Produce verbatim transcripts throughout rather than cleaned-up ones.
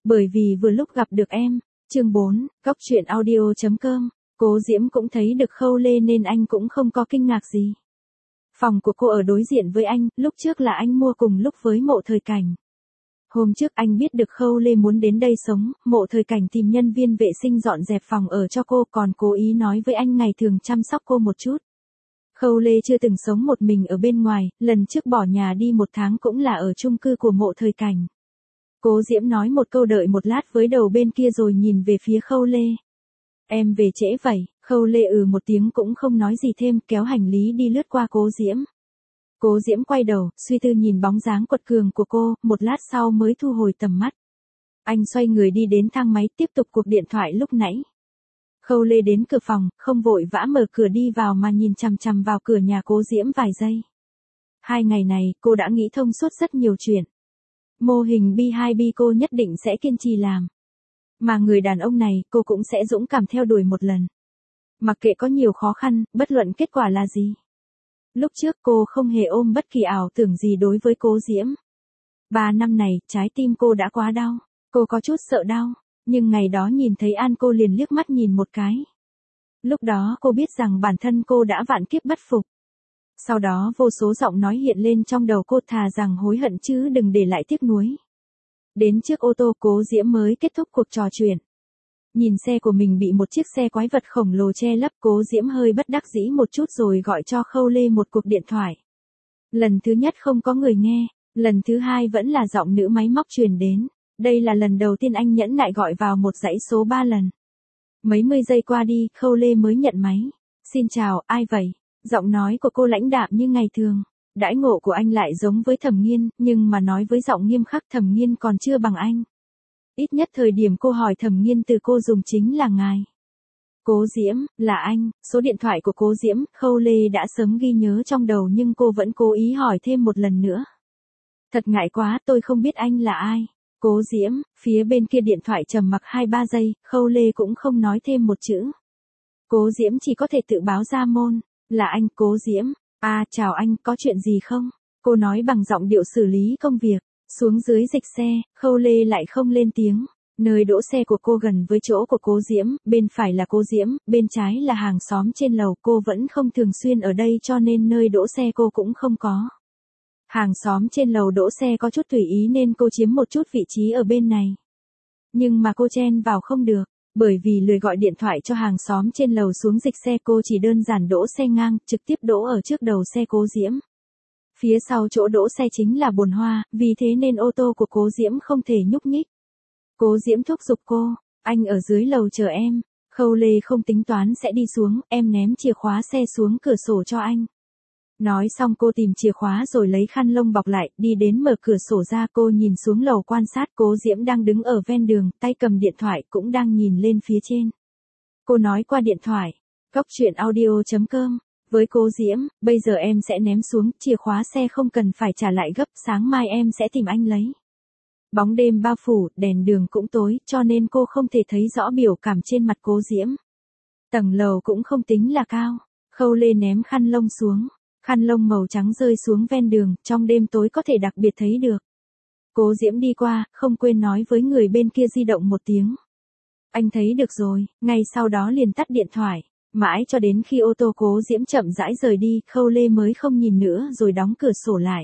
Bởi vì vừa lúc gặp được em. Chương bốn, Cóc truyện audio chấm com. Cố Diễm cũng thấy được Khâu Lê nên anh cũng không có kinh ngạc gì. Phòng của cô ở đối diện với anh, lúc trước là anh mua cùng lúc với Mộ Thời Cảnh. Hôm trước anh biết được Khâu Lê muốn đến đây sống, Mộ Thời Cảnh tìm nhân viên vệ sinh dọn dẹp phòng ở cho cô, còn cố ý nói với anh ngày thường chăm sóc cô một chút. Khâu Lê chưa từng sống một mình ở bên ngoài, lần trước bỏ nhà đi một tháng cũng là ở chung cư của Mộ Thời Cảnh. Cố Diễm nói một câu đợi một lát với đầu bên kia rồi nhìn về phía Khâu Lê. Em về trễ vậy. Khâu Lê ừ một tiếng cũng không nói gì thêm, kéo hành lý đi lướt qua Cố Diễm. Cố Diễm quay đầu, suy tư nhìn bóng dáng quật cường của cô, một lát sau mới thu hồi tầm mắt. Anh xoay người đi đến thang máy tiếp tục cuộc điện thoại lúc nãy. Khâu Lê đến cửa phòng, không vội vã mở cửa đi vào mà nhìn chằm chằm vào cửa nhà Cố Diễm vài giây. Hai ngày này, cô đã nghĩ thông suốt rất nhiều chuyện. Mô hình B hai B cô nhất định sẽ kiên trì làm. Mà người đàn ông này, cô cũng sẽ dũng cảm theo đuổi một lần. Mặc kệ có nhiều khó khăn, bất luận kết quả là gì. Lúc trước cô không hề ôm bất kỳ ảo tưởng gì đối với Cố Diễm. Ba năm này, trái tim cô đã quá đau. Cô có chút sợ đau. Nhưng ngày đó nhìn thấy An cô liền liếc mắt nhìn một cái. Lúc đó cô biết rằng bản thân cô đã vạn kiếp bất phục. Sau đó vô số giọng nói hiện lên trong đầu cô, thà rằng hối hận chứ đừng để lại tiếc nuối. Đến trước ô tô Cố Diễm mới kết thúc cuộc trò chuyện. Nhìn xe của mình bị một chiếc xe quái vật khổng lồ che lấp, Cố Diễm hơi bất đắc dĩ một chút rồi gọi cho Khâu Lê một cuộc điện thoại. Lần thứ nhất không có người nghe, lần thứ hai vẫn là giọng nữ máy móc truyền đến. Đây là lần đầu tiên anh nhẫn nại gọi vào một dãy số ba lần. Mấy mươi giây qua đi, Khâu Lê mới nhận máy. Xin chào, ai vậy? Giọng nói của cô lãnh đạm như ngày thường. Đãi ngộ của anh lại giống với Thẩm Nghiên, nhưng mà nói với giọng nghiêm khắc Thẩm Nghiên còn chưa bằng anh. Ít nhất thời điểm cô hỏi Thẩm Nghiên từ cô dùng chính là ngài. Cố Diễm, là anh. Số điện thoại của Cố Diễm, Khâu Lê đã sớm ghi nhớ trong đầu nhưng cô vẫn cố ý hỏi thêm một lần nữa. Thật ngại quá, tôi không biết anh là ai. Cố Diễm, phía bên kia điện thoại trầm mặc hai ba giây, Khâu Lê cũng không nói thêm một chữ. Cố Diễm chỉ có thể tự báo ra môn. Là anh, Cố Diễm. À, chào anh, có chuyện gì không? Cô nói bằng giọng điệu xử lý công việc. Xuống dưới dịch xe, Khâu Lê lại không lên tiếng. Nơi đỗ xe của cô gần với chỗ của Cố Diễm, bên phải là Cố Diễm, bên trái là hàng xóm trên lầu. Cô vẫn không thường xuyên ở đây cho nên nơi đỗ xe cô cũng không có. Hàng xóm trên lầu đỗ xe có chút tùy ý nên cô chiếm một chút vị trí ở bên này. Nhưng mà cô chen vào không được, bởi vì lười gọi điện thoại cho hàng xóm trên lầu xuống dịch xe, cô chỉ đơn giản đỗ xe ngang, trực tiếp đỗ ở trước đầu xe Cố Diễm. Phía sau chỗ đỗ xe chính là bồn hoa, vì thế nên ô tô của Cố Diễm không thể nhúc nhích. Cố Diễm thúc giục cô, anh ở dưới lầu chờ em. Khâu Lê không tính toán sẽ đi xuống, em ném chìa khóa xe xuống cửa sổ cho anh. Nói xong cô tìm chìa khóa rồi lấy khăn lông bọc lại, đi đến mở cửa sổ ra. Cô nhìn xuống lầu quan sát Cố Diễm đang đứng ở ven đường, tay cầm điện thoại cũng đang nhìn lên phía trên. Cô nói qua điện thoại, Cóc truyện audio chấm com, với Cố Diễm, bây giờ em sẽ ném xuống, chìa khóa xe không cần phải trả lại gấp, sáng mai em sẽ tìm anh lấy. Bóng đêm bao phủ, đèn đường cũng tối, cho nên cô không thể thấy rõ biểu cảm trên mặt Cố Diễm. Tầng lầu cũng không tính là cao. Khâu Lê ném khăn lông xuống. Khăn lông màu trắng rơi xuống ven đường, trong đêm tối có thể đặc biệt thấy được. Cố Diễm đi qua, không quên nói với người bên kia di động một tiếng. Anh thấy được rồi, ngay sau đó liền tắt điện thoại. Mãi cho đến khi ô tô Cố Diễm chậm rãi rời đi, Khâu Lê mới không nhìn nữa rồi đóng cửa sổ lại.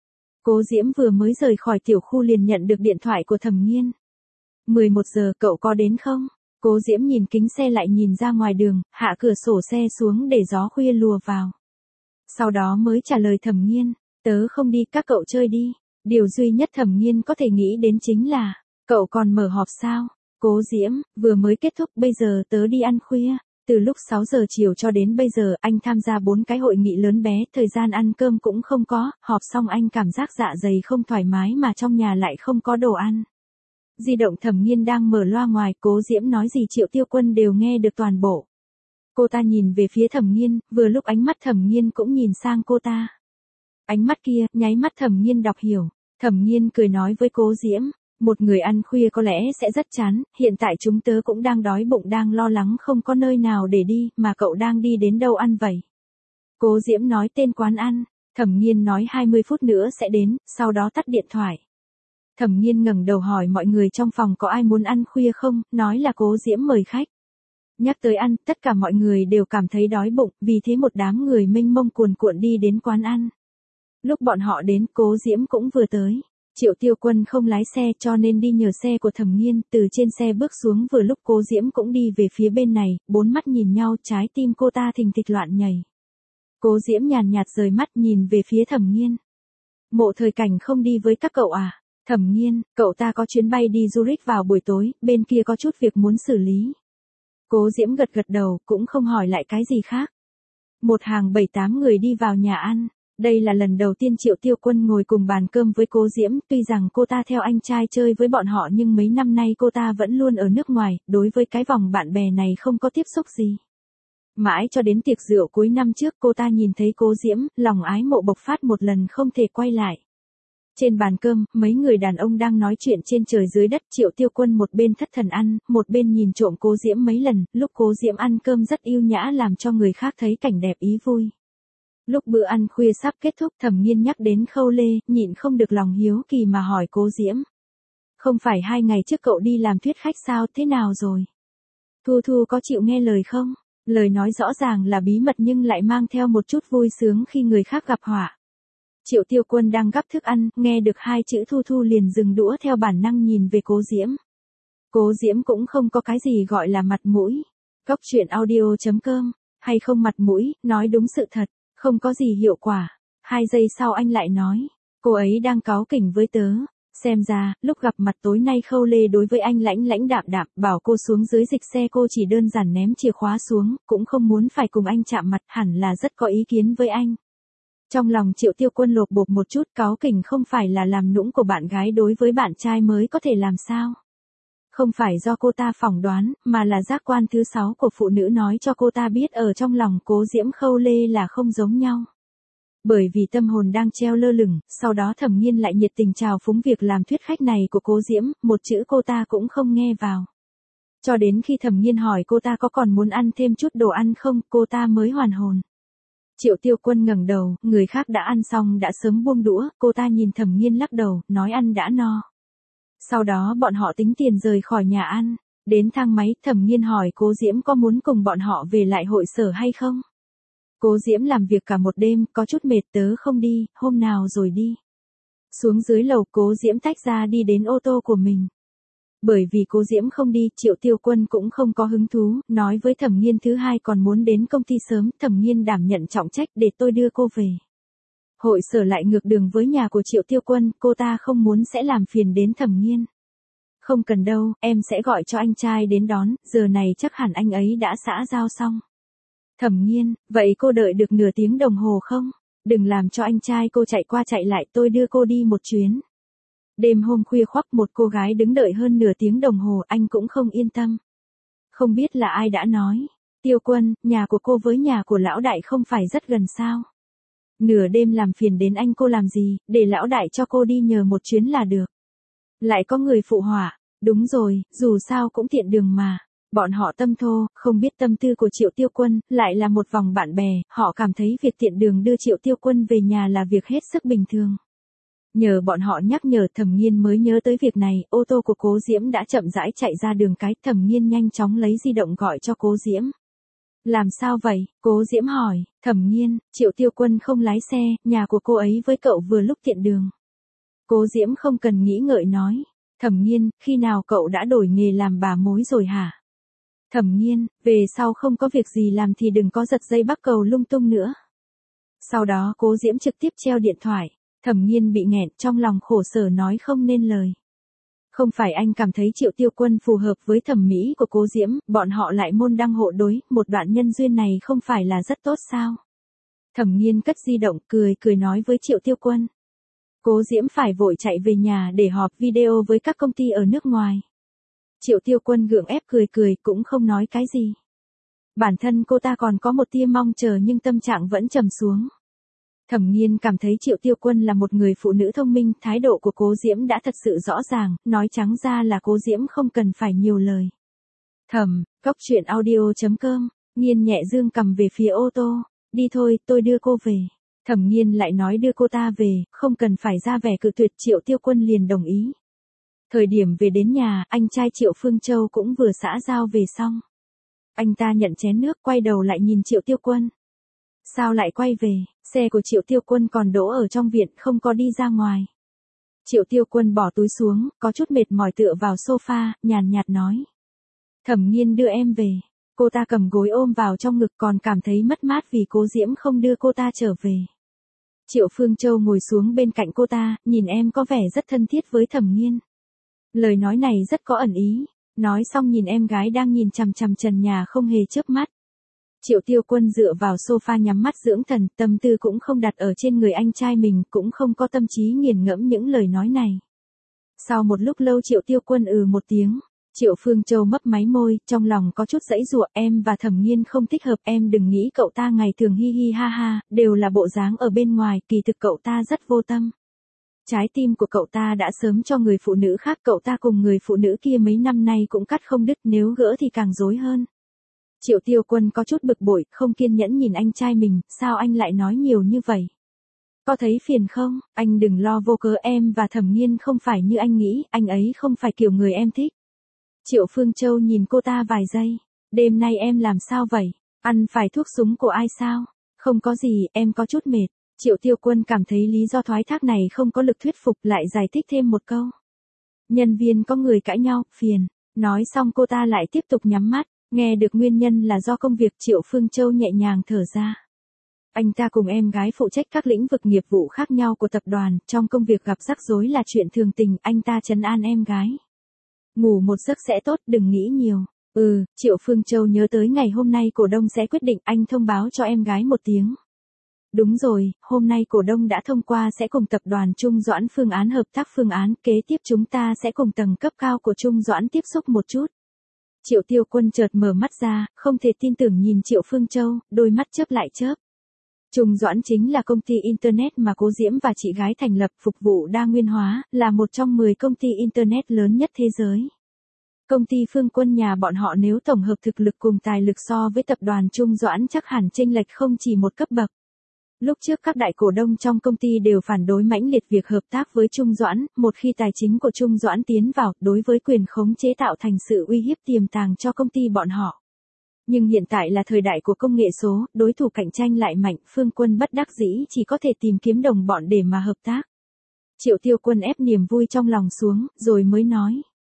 Cố Diễm vừa mới rời khỏi tiểu khu liền nhận được điện thoại của Thẩm Nghiên. mười một giờ, cậu có đến không? Cố Diễm nhìn kính xe lại nhìn ra ngoài đường, hạ cửa sổ xe xuống để gió khuya lùa vào. Sau đó mới trả lời Thẩm Nghiên, tớ không đi, các cậu chơi đi. Điều duy nhất Thẩm Nghiên có thể nghĩ đến chính là, cậu còn mở họp sao? Cố Diễm, vừa mới kết thúc, bây giờ tớ đi ăn khuya. Từ lúc sáu giờ chiều cho đến bây giờ anh tham gia bốn cái hội nghị lớn bé, thời gian ăn cơm cũng không có, họp xong anh cảm giác dạ dày không thoải mái mà trong nhà lại không có đồ ăn. Di động Thẩm Nghiên đang mở loa ngoài, Cố Diễm nói gì Triệu Tiêu Quân đều nghe được toàn bộ. Cô ta nhìn về phía Thẩm Nghiên, vừa lúc ánh mắt Thẩm Nghiên cũng nhìn sang cô ta. Ánh mắt kia, nháy mắt Thẩm Nghiên đọc hiểu. Thẩm Nghiên cười nói với Cố Diễm, một người ăn khuya có lẽ sẽ rất chán, hiện tại chúng tớ cũng đang đói bụng đang lo lắng không có nơi nào để đi, mà cậu đang đi đến đâu ăn vậy? Cố Diễm nói tên quán ăn, Thẩm Nghiên nói hai mươi phút nữa sẽ đến, sau đó tắt điện thoại. Thẩm Nghiên ngẩng đầu hỏi mọi người trong phòng có ai muốn ăn khuya không, nói là Cố Diễm mời khách. Nhắc tới ăn, tất cả mọi người đều cảm thấy đói bụng, vì thế một đám người mênh mông cuồn cuộn đi đến quán ăn. Lúc bọn họ đến, Cố Diễm cũng vừa tới. Triệu Tiêu Quân không lái xe cho nên đi nhờ xe của Thẩm Nghiên, từ trên xe bước xuống vừa lúc Cố Diễm cũng đi về phía bên này, bốn mắt nhìn nhau, trái tim cô ta thình thịch loạn nhảy. Cố Diễm nhàn nhạt rời mắt nhìn về phía Thẩm Nghiên. Mộ Thời Cảnh không đi với các cậu à? Thẩm Nghiên, cậu ta có chuyến bay đi Zurich vào buổi tối, bên kia có chút việc muốn xử lý. Cố Diễm gật gật đầu, cũng không hỏi lại cái gì khác. Một hàng bảy tám người đi vào nhà ăn. Đây là lần đầu tiên Triệu Tiêu Quân ngồi cùng bàn cơm với Cố Diễm, tuy rằng cô ta theo anh trai chơi với bọn họ nhưng mấy năm nay cô ta vẫn luôn ở nước ngoài, đối với cái vòng bạn bè này không có tiếp xúc gì. Mãi cho đến tiệc rượu cuối năm trước cô ta nhìn thấy Cố Diễm, lòng ái mộ bộc phát một lần không thể quay lại. Trên bàn cơm, mấy người đàn ông đang nói chuyện trên trời dưới đất, Triệu Tiêu Quân một bên thất thần ăn, một bên nhìn trộm Cố Diễm mấy lần, lúc Cố Diễm ăn cơm rất yêu nhã làm cho người khác thấy cảnh đẹp ý vui. Lúc bữa ăn khuya sắp kết thúc, Thẩm Nghiên nhắc đến Khâu Lê, nhịn không được lòng hiếu kỳ mà hỏi Cố Diễm. Không phải hai ngày trước cậu đi làm thuyết khách sao, thế nào rồi? Thu Thu có chịu nghe lời không? Lời nói rõ ràng là bí mật nhưng lại mang theo một chút vui sướng khi người khác gặp họa. Triệu Tiêu Quân đang gắp thức ăn, nghe được hai chữ Thu Thu liền dừng đũa theo bản năng nhìn về Cố Diễm. Cố Diễm cũng không có cái gì gọi là mặt mũi. Cóc truyện audio chấm com, hay không mặt mũi, nói đúng sự thật, không có gì hiệu quả. Hai giây sau anh lại nói, cô ấy đang cáu kỉnh với tớ. Xem ra, lúc gặp mặt tối nay Khâu Lê đối với anh lãnh lãnh đạm đạm, bảo cô xuống dưới dịch xe cô chỉ đơn giản ném chìa khóa xuống, cũng không muốn phải cùng anh chạm mặt, hẳn là rất có ý kiến với anh. Trong lòng Triệu Tiêu Quân lột bột một chút, cáu kỉnh không phải là làm nũng của bạn gái đối với bạn trai mới có thể làm sao. Không phải do cô ta phỏng đoán, mà là giác quan thứ sáu của phụ nữ nói cho cô ta biết ở trong lòng Cố Diễm Khâu Lê là không giống nhau. Bởi vì tâm hồn đang treo lơ lửng, sau đó Thẩm Nghiên lại nhiệt tình chào phúng việc làm thuyết khách này của Cố Diễm, một chữ cô ta cũng không nghe vào. Cho đến khi Thẩm Nghiên hỏi cô ta có còn muốn ăn thêm chút đồ ăn không, cô ta mới hoàn hồn. Triệu Tiêu Quân ngẩng đầu, người khác đã ăn xong đã sớm buông đũa, cô ta nhìn Thẩm Nghiên lắc đầu, nói ăn đã no. Sau đó bọn họ tính tiền rời khỏi nhà ăn, đến thang máy, Thẩm Nghiên hỏi Cố Diễm có muốn cùng bọn họ về lại hội sở hay không. Cố Diễm làm việc cả một đêm, có chút mệt, tớ không đi, hôm nào rồi đi. Xuống dưới lầu, Cố Diễm tách ra đi đến ô tô của mình. Bởi vì Cố Diễm không đi, Triệu Tiêu Quân cũng không có hứng thú, nói với Thẩm Nghiên thứ hai còn muốn đến công ty sớm, Thẩm Nghiên đảm nhận trọng trách để tôi đưa cô về. Hội sở lại ngược đường với nhà của Triệu Tiêu Quân, cô ta không muốn sẽ làm phiền đến Thẩm Nghiên. Không cần đâu, em sẽ gọi cho anh trai đến đón, giờ này chắc hẳn anh ấy đã xã giao xong. Thẩm Nghiên, vậy cô đợi được nửa tiếng đồng hồ không? Đừng làm cho anh trai cô chạy qua chạy lại, tôi đưa cô đi một chuyến. Đêm hôm khuya khoắt một cô gái đứng đợi hơn nửa tiếng đồng hồ, anh cũng không yên tâm. Không biết là ai đã nói, Tiêu Quân, nhà của cô với nhà của lão đại không phải rất gần sao? Nửa đêm làm phiền đến anh cô làm gì, để lão đại cho cô đi nhờ một chuyến là được. Lại có người phụ họa, đúng rồi, dù sao cũng tiện đường mà. Bọn họ tâm thô, không biết tâm tư của Triệu Tiêu Quân, lại là một vòng bạn bè, họ cảm thấy việc tiện đường đưa Triệu Tiêu Quân về nhà là việc hết sức bình thường. Nhờ bọn họ nhắc nhở, Thẩm Nghiên mới nhớ tới việc này, ô tô của Cố Diễm đã chậm rãi chạy ra đường cái, Thẩm Nghiên nhanh chóng lấy di động gọi cho Cố Diễm. Làm sao vậy? Cố Diễm hỏi, Thẩm Nghiên, Triệu Tiêu Quân không lái xe, nhà của cô ấy với cậu vừa lúc tiện đường. Cố Diễm không cần nghĩ ngợi nói, Thẩm Nghiên, khi nào cậu đã đổi nghề làm bà mối rồi hả? Thẩm Nghiên, về sau không có việc gì làm thì đừng có giật dây bắc cầu lung tung nữa. Sau đó Cố Diễm trực tiếp treo điện thoại, Thẩm Nghiên bị nghẹn, trong lòng khổ sở nói không nên lời. Không phải anh cảm thấy Triệu Tiêu Quân phù hợp với thẩm mỹ của Cố Diễm, bọn họ lại môn đăng hộ đối, một đoạn nhân duyên này không phải là rất tốt sao? Thẩm Nghiên cất di động, cười cười nói với Triệu Tiêu Quân. Cố Diễm phải vội chạy về nhà để họp video với các công ty ở nước ngoài. Triệu Tiêu Quân gượng ép cười cười, cũng không nói cái gì. Bản thân cô ta còn có một tia mong chờ nhưng tâm trạng vẫn trầm xuống. Thẩm Nghiên cảm thấy Triệu Tiêu Quân là một người phụ nữ thông minh, thái độ của Cố Diễm đã thật sự rõ ràng, nói trắng ra là Cố Diễm không cần phải nhiều lời. Thẩm, cóc truyện audio chấm com, Nghiên nhẹ dương cầm về phía ô tô, đi thôi, tôi đưa cô về. Thẩm Nghiên lại nói đưa cô ta về, không cần phải ra vẻ cự tuyệt, Triệu Tiêu Quân liền đồng ý. Thời điểm về đến nhà, anh trai Triệu Phương Châu cũng vừa xã giao về xong. Anh ta nhận chén nước, quay đầu lại nhìn Triệu Tiêu Quân. Sao lại quay về, xe của Triệu Tiêu Quân còn đỗ ở trong viện, không có đi ra ngoài. Triệu Tiêu Quân bỏ túi xuống, có chút mệt mỏi tựa vào sofa, nhàn nhạt nói. Thẩm Nghiên đưa em về. Cô ta cầm gối ôm vào trong ngực, còn cảm thấy mất mát vì Cố Diễm không đưa cô ta trở về. Triệu Phương Châu ngồi xuống bên cạnh cô ta, nhìn em có vẻ rất thân thiết với Thẩm Nghiên. Lời nói này rất có ẩn ý. Nói xong nhìn em gái đang nhìn chằm chằm trần nhà không hề chớp mắt. Triệu Tiêu Quân dựa vào sofa nhắm mắt dưỡng thần, tâm tư cũng không đặt ở trên người anh trai mình, cũng không có tâm trí nghiền ngẫm những lời nói này. Sau một lúc lâu Triệu Tiêu Quân ừ một tiếng. Triệu Phương Châu mấp máy môi, trong lòng có chút giãy giụa, em và Thẩm Nghiên không thích hợp, em đừng nghĩ cậu ta ngày thường hi hi ha ha, đều là bộ dáng ở bên ngoài, kỳ thực cậu ta rất vô tâm. Trái tim của cậu ta đã sớm cho người phụ nữ khác, cậu ta cùng người phụ nữ kia mấy năm nay cũng cắt không đứt, nếu gỡ thì càng rối hơn. Triệu Tiêu Quân có chút bực bội, không kiên nhẫn nhìn anh trai mình, sao anh lại nói nhiều như vậy? Có thấy phiền không? Anh đừng lo vô cớ, em và Thẩm Nghiên không phải như anh nghĩ, anh ấy không phải kiểu người em thích. Triệu Phương Châu nhìn cô ta vài giây. Đêm nay em làm sao vậy? Ăn phải thuốc súng của ai sao? Không có gì, em có chút mệt. Triệu Tiêu Quân cảm thấy lý do thoái thác này không có lực thuyết phục, lại giải thích thêm một câu. Nhân viên có người cãi nhau, phiền. Nói xong cô ta lại tiếp tục nhắm mắt. Nghe được nguyên nhân là do công việc, Triệu Phương Châu nhẹ nhàng thở ra. Anh ta cùng em gái phụ trách các lĩnh vực nghiệp vụ khác nhau của tập đoàn, trong công việc gặp rắc rối là chuyện thường tình, anh ta trấn an em gái. Ngủ một giấc sẽ tốt, đừng nghĩ nhiều. Ừ, Triệu Phương Châu nhớ tới ngày hôm nay cổ đông sẽ quyết định, anh thông báo cho em gái một tiếng. Đúng rồi, hôm nay cổ đông đã thông qua sẽ cùng tập đoàn Trung Doãn phương án hợp tác phương án, kế tiếp chúng ta sẽ cùng tầng cấp cao của Trung Doãn tiếp xúc một chút. Triệu Tiêu Quân chợt mở mắt ra, không thể tin tưởng nhìn Triệu Phương Châu, đôi mắt chớp lại chớp. Trung Doãn chính là công ty Internet mà Cố Diễm và chị gái thành lập, phục vụ đa nguyên hóa, là một trong mười công ty Internet lớn nhất thế giới. Công ty Phương Quân nhà bọn họ nếu tổng hợp thực lực cùng tài lực so với tập đoàn Trung Doãn chắc hẳn chênh lệch không chỉ một cấp bậc. Lúc trước các đại cổ đông trong công ty đều phản đối mãnh liệt việc hợp tác với Trung Doãn, một khi tài chính của Trung Doãn tiến vào, đối với quyền khống chế tạo thành sự uy hiếp tiềm tàng cho công ty bọn họ. Nhưng hiện tại là thời đại của công nghệ số, đối thủ cạnh tranh lại mạnh, Phương Quân bất đắc dĩ chỉ có thể tìm kiếm đồng bọn để mà hợp tác. Triệu Tiêu Quân ép niềm vui trong lòng xuống, rồi mới nói.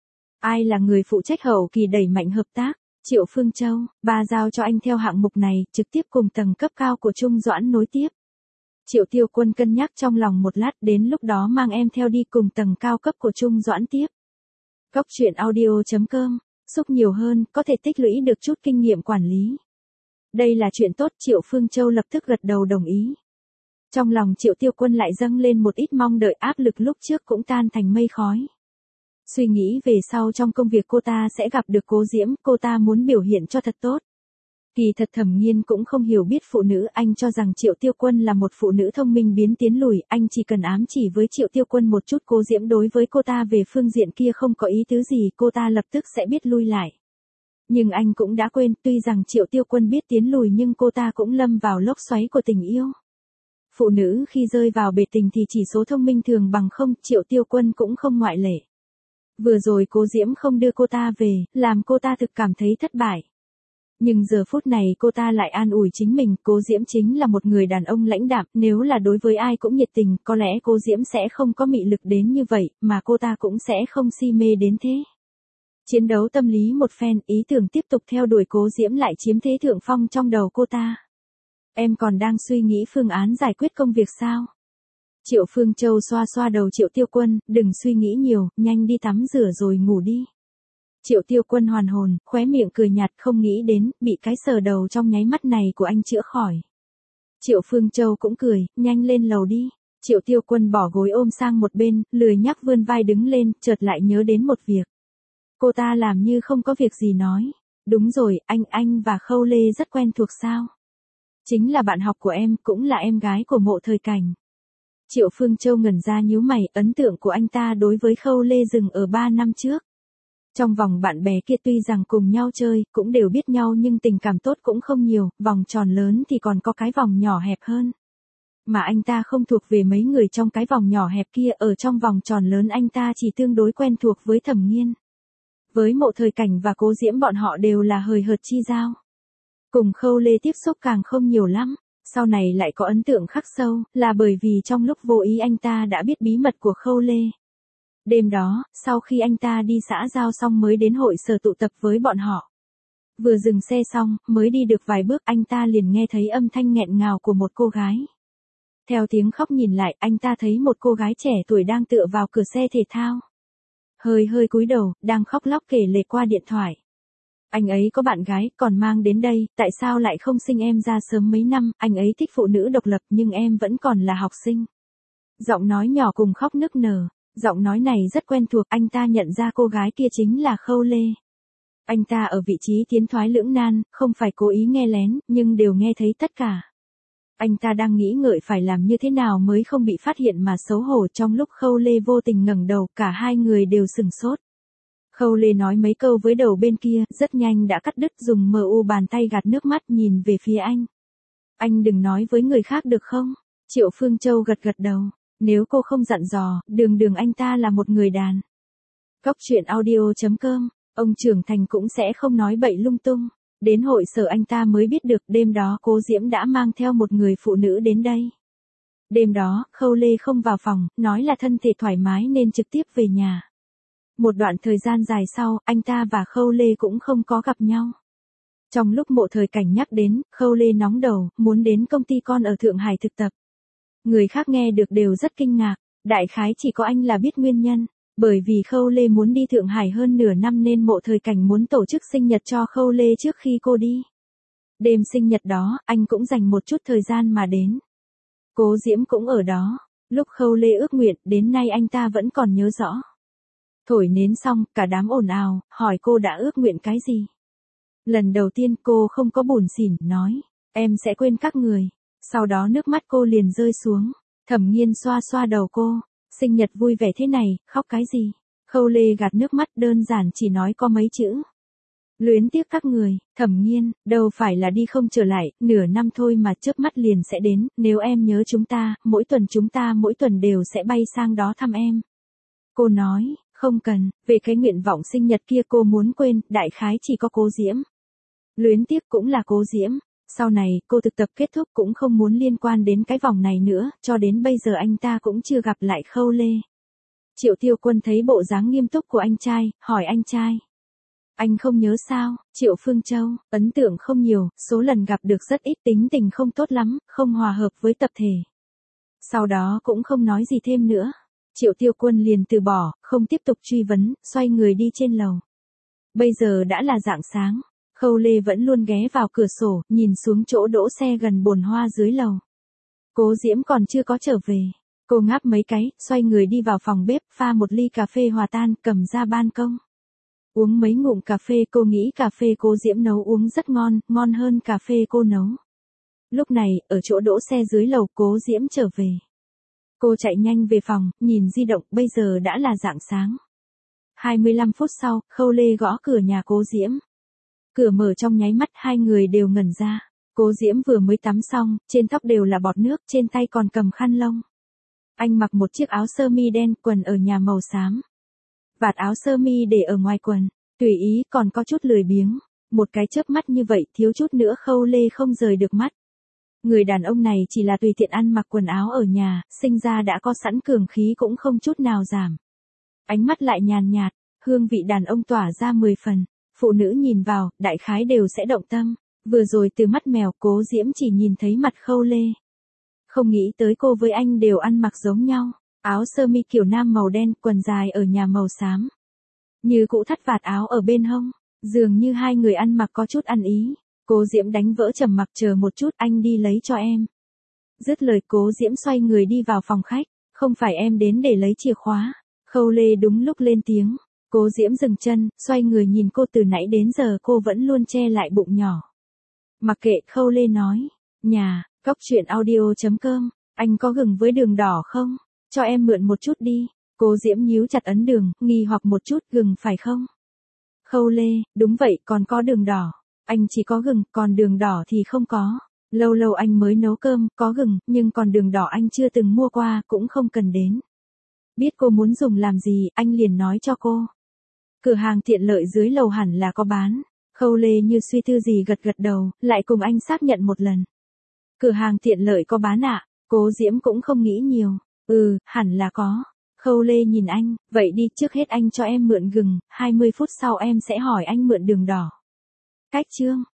Ai là người phụ trách hậu kỳ đẩy mạnh hợp tác? Triệu Phương Châu, bà giao cho anh theo hạng mục này, trực tiếp cùng tầng cấp cao của Trung Doãn nối tiếp. Triệu Tiêu Quân cân nhắc trong lòng một lát, đến lúc đó mang em theo đi cùng tầng cao cấp của Trung Doãn tiếp. Cốc truyện audio chấm com, xúc nhiều hơn, có thể tích lũy được chút kinh nghiệm quản lý. Đây là chuyện tốt, Triệu Phương Châu lập tức gật đầu đồng ý. Trong lòng Triệu Tiêu Quân lại dâng lên một ít mong đợi, áp lực lúc trước cũng tan thành mây khói. Suy nghĩ về sau trong công việc cô ta sẽ gặp được Cố Diễm, cô ta muốn biểu hiện cho thật tốt. Kỳ thật Thẩm Nghiên cũng không hiểu biết phụ nữ, anh cho rằng Triệu Tiêu Quân là một phụ nữ thông minh biến tiến lùi, anh chỉ cần ám chỉ với Triệu Tiêu Quân một chút, Cố Diễm đối với cô ta về phương diện kia không có ý tứ gì, cô ta lập tức sẽ biết lui lại. Nhưng anh cũng đã quên, tuy rằng Triệu Tiêu Quân biết tiến lùi nhưng cô ta cũng lâm vào lốc xoáy của tình yêu. Phụ nữ khi rơi vào bể tình thì chỉ số thông minh thường bằng không, Triệu Tiêu Quân cũng không ngoại lệ. Vừa rồi Cố Diễm không đưa cô ta về, làm cô ta thực cảm thấy thất bại. Nhưng giờ phút này cô ta lại an ủi chính mình, Cố Diễm chính là một người đàn ông lãnh đạm, nếu là đối với ai cũng nhiệt tình, có lẽ Cố Diễm sẽ không có mị lực đến như vậy, mà cô ta cũng sẽ không si mê đến thế. Chiến đấu tâm lý một phen, ý tưởng tiếp tục theo đuổi Cố Diễm lại chiếm thế thượng phong trong đầu cô ta. Em còn đang suy nghĩ phương án giải quyết công việc sao? Triệu Phương Châu xoa xoa đầu Triệu Tiêu Quân, đừng suy nghĩ nhiều, nhanh đi tắm rửa rồi ngủ đi. Triệu Tiêu Quân hoàn hồn, khóe miệng cười nhạt, không nghĩ đến, bị cái sờ đầu trong nháy mắt này của anh chữa khỏi. Triệu Phương Châu cũng cười, nhanh lên lầu đi. Triệu Tiêu Quân bỏ gối ôm sang một bên, lười nhác vươn vai đứng lên, chợt lại nhớ đến một việc. Cô ta làm như không có việc gì nói. Đúng rồi, anh anh và Khâu Lê rất quen thuộc sao? Chính là bạn học của em, cũng là em gái của Mộ Thời Cảnh. Triệu Phương Châu ngẩn ra nhíu mày, ấn tượng của anh ta đối với Khâu Lê dừng ở ba năm trước. Trong vòng bạn bè kia tuy rằng cùng nhau chơi, cũng đều biết nhau nhưng tình cảm tốt cũng không nhiều, vòng tròn lớn thì còn có cái vòng nhỏ hẹp hơn. Mà anh ta không thuộc về mấy người trong cái vòng nhỏ hẹp kia, ở trong vòng tròn lớn anh ta chỉ tương đối quen thuộc với Thẩm Nghiên. Với Mộ Thời Cảnh và Cố Diễm bọn họ đều là hời hợt chi giao. Cùng Khâu Lê tiếp xúc càng không nhiều lắm, sau này lại có ấn tượng khắc sâu, là bởi vì trong lúc vô ý anh ta đã biết bí mật của Khâu Lê. Đêm đó, sau khi anh ta đi xã giao xong mới đến hội sở tụ tập với bọn họ. Vừa dừng xe xong, mới đi được vài bước anh ta liền nghe thấy âm thanh nghẹn ngào của một cô gái. Theo tiếng khóc nhìn lại, anh ta thấy một cô gái trẻ tuổi đang tựa vào cửa xe thể thao. Hơi hơi cúi đầu, đang khóc lóc kể lể qua điện thoại. Anh ấy có bạn gái, còn mang đến đây, tại sao lại không sinh em ra sớm mấy năm, anh ấy thích phụ nữ độc lập nhưng em vẫn còn là học sinh. Giọng nói nhỏ cùng khóc nức nở, giọng nói này rất quen thuộc, anh ta nhận ra cô gái kia chính là Khâu Lê. Anh ta ở vị trí tiến thoái lưỡng nan, không phải cố ý nghe lén, nhưng đều nghe thấy tất cả. Anh ta đang nghĩ ngợi phải làm như thế nào mới không bị phát hiện mà xấu hổ, trong lúc Khâu Lê vô tình ngẩng đầu, cả hai người đều sừng sốt. Khâu Lê nói mấy câu với đầu bên kia, rất nhanh đã cắt đứt, dùng mờ u bàn tay gạt nước mắt nhìn về phía anh. Anh đừng nói với người khác được không? Triệu Phương Châu gật gật đầu, nếu cô không dặn dò, đường đường anh ta là một người đàn. Cóc truyện audio chấm com, ông trưởng thành cũng sẽ không nói bậy lung tung. Đến hội sở anh ta mới biết được đêm đó Cố Diễm đã mang theo một người phụ nữ đến đây. Đêm đó, Khâu Lê không vào phòng, nói là thân thể thoải mái nên trực tiếp về nhà. Một đoạn thời gian dài sau, anh ta và Khâu Lê cũng không có gặp nhau. Trong lúc Mộ Thời Cảnh nhắc đến, Khâu Lê nóng đầu, muốn đến công ty con ở Thượng Hải thực tập. Người khác nghe được đều rất kinh ngạc, đại khái chỉ có anh là biết nguyên nhân. Bởi vì Khâu Lê muốn đi Thượng Hải hơn nửa năm nên Mộ Thời Cảnh muốn tổ chức sinh nhật cho Khâu Lê trước khi cô đi. Đêm sinh nhật đó, anh cũng dành một chút thời gian mà đến. Cố Diễm cũng ở đó. Lúc Khâu Lê ước nguyện, đến nay anh ta vẫn còn nhớ rõ. Thổi nến xong, cả đám ồn ào, hỏi cô đã ước nguyện cái gì. Lần đầu tiên cô không có buồn xỉn, nói, em sẽ quên các người. Sau đó nước mắt cô liền rơi xuống. Thẩm Nghiên xoa xoa đầu cô. Sinh nhật vui vẻ thế này, khóc cái gì? Khâu Lê gạt nước mắt, đơn giản chỉ nói có mấy chữ. Luyến tiếc các người. Thẩm Nghiên, đâu phải là đi không trở lại, nửa năm thôi mà chớp mắt liền sẽ đến, nếu em nhớ chúng ta, mỗi tuần chúng ta mỗi tuần đều sẽ bay sang đó thăm em. Cô nói, không cần, về cái nguyện vọng sinh nhật kia cô muốn quên, đại khái chỉ có Cố Diễm. Luyến tiếc cũng là Cố Diễm. Sau này, cô thực tập kết thúc cũng không muốn liên quan đến cái vòng này nữa, cho đến bây giờ anh ta cũng chưa gặp lại Khâu Lê. Triệu Tiêu Quân thấy bộ dáng nghiêm túc của anh trai, hỏi anh trai. Anh không nhớ sao? Triệu Phương Châu, ấn tượng không nhiều, số lần gặp được rất ít, tính tình không tốt lắm, không hòa hợp với tập thể. Sau đó cũng không nói gì thêm nữa. Triệu Tiêu Quân liền từ bỏ, không tiếp tục truy vấn, xoay người đi trên lầu. Bây giờ đã là rạng sáng. Khâu Lê vẫn luôn ghé vào cửa sổ, nhìn xuống chỗ đỗ xe gần bồn hoa dưới lầu. Cố Diễm còn chưa có trở về. Cô ngáp mấy cái, xoay người đi vào phòng bếp, pha một ly cà phê hòa tan, cầm ra ban công. Uống mấy ngụm cà phê, cô nghĩ cà phê Cố Diễm nấu uống rất ngon, ngon hơn cà phê cô nấu. Lúc này, ở chỗ đỗ xe dưới lầu, Cố Diễm trở về. Cô chạy nhanh về phòng, nhìn di động, bây giờ đã là rạng sáng. hai mươi lăm phút sau, Khâu Lê gõ cửa nhà Cố Diễm. Cửa mở trong nháy mắt, hai người đều ngẩn ra. Cố Diễm vừa mới tắm xong, trên tóc đều là bọt nước, trên tay còn cầm khăn lông. Anh mặc một chiếc áo sơ mi đen, quần ở nhà màu xám. Vạt áo sơ mi để ở ngoài quần, tùy ý, còn có chút lười biếng. Một cái chớp mắt như vậy, thiếu chút nữa Khâu Lê không rời được mắt. Người đàn ông này chỉ là tùy tiện ăn mặc quần áo ở nhà, sinh ra đã có sẵn cường khí cũng không chút nào giảm. Ánh mắt lại nhàn nhạt, hương vị đàn ông tỏa ra mười phần. Phụ nữ nhìn vào, đại khái đều sẽ động tâm. Vừa rồi từ mắt mèo, Cố Diễm chỉ nhìn thấy mặt Khâu Lê. Không nghĩ tới cô với anh đều ăn mặc giống nhau. Áo sơ mi kiểu nam màu đen, quần dài ở nhà màu xám. Như cũ thắt vạt áo ở bên hông. Dường như hai người ăn mặc có chút ăn ý. Cố Diễm đánh vỡ trầm mặc, chờ một chút, anh đi lấy cho em. Dứt lời Cố Diễm xoay người đi vào phòng khách. Không phải em đến để lấy chìa khóa. Khâu Lê đúng lúc lên tiếng. Cố Diễm dừng chân, xoay người nhìn cô, từ nãy đến giờ cô vẫn luôn che lại bụng nhỏ. Mặc kệ, Khâu Lê nói. Nhà, cóc truyện audio chấm com, anh có gừng với đường đỏ không? Cho em mượn một chút đi. Cố Diễm nhíu chặt ấn đường, nghi hoặc một chút, gừng phải không? Khâu Lê, đúng vậy, còn có đường đỏ. Anh chỉ có gừng, còn đường đỏ thì không có. Lâu lâu anh mới nấu cơm, có gừng, nhưng còn đường đỏ anh chưa từng mua qua, cũng không cần đến. Biết cô muốn dùng làm gì, anh liền nói cho cô. Cửa hàng tiện lợi dưới lầu hẳn là có bán. Khâu Lê như suy tư gì gật gật đầu, lại cùng anh xác nhận một lần. Cửa hàng tiện lợi có bán ạ, à? Cố Diễm cũng không nghĩ nhiều. Ừ, hẳn là có. Khâu Lê nhìn anh, vậy đi, trước hết anh cho em mượn gừng, hai mươi phút sau em sẽ hỏi anh mượn đường đỏ. Cách chương.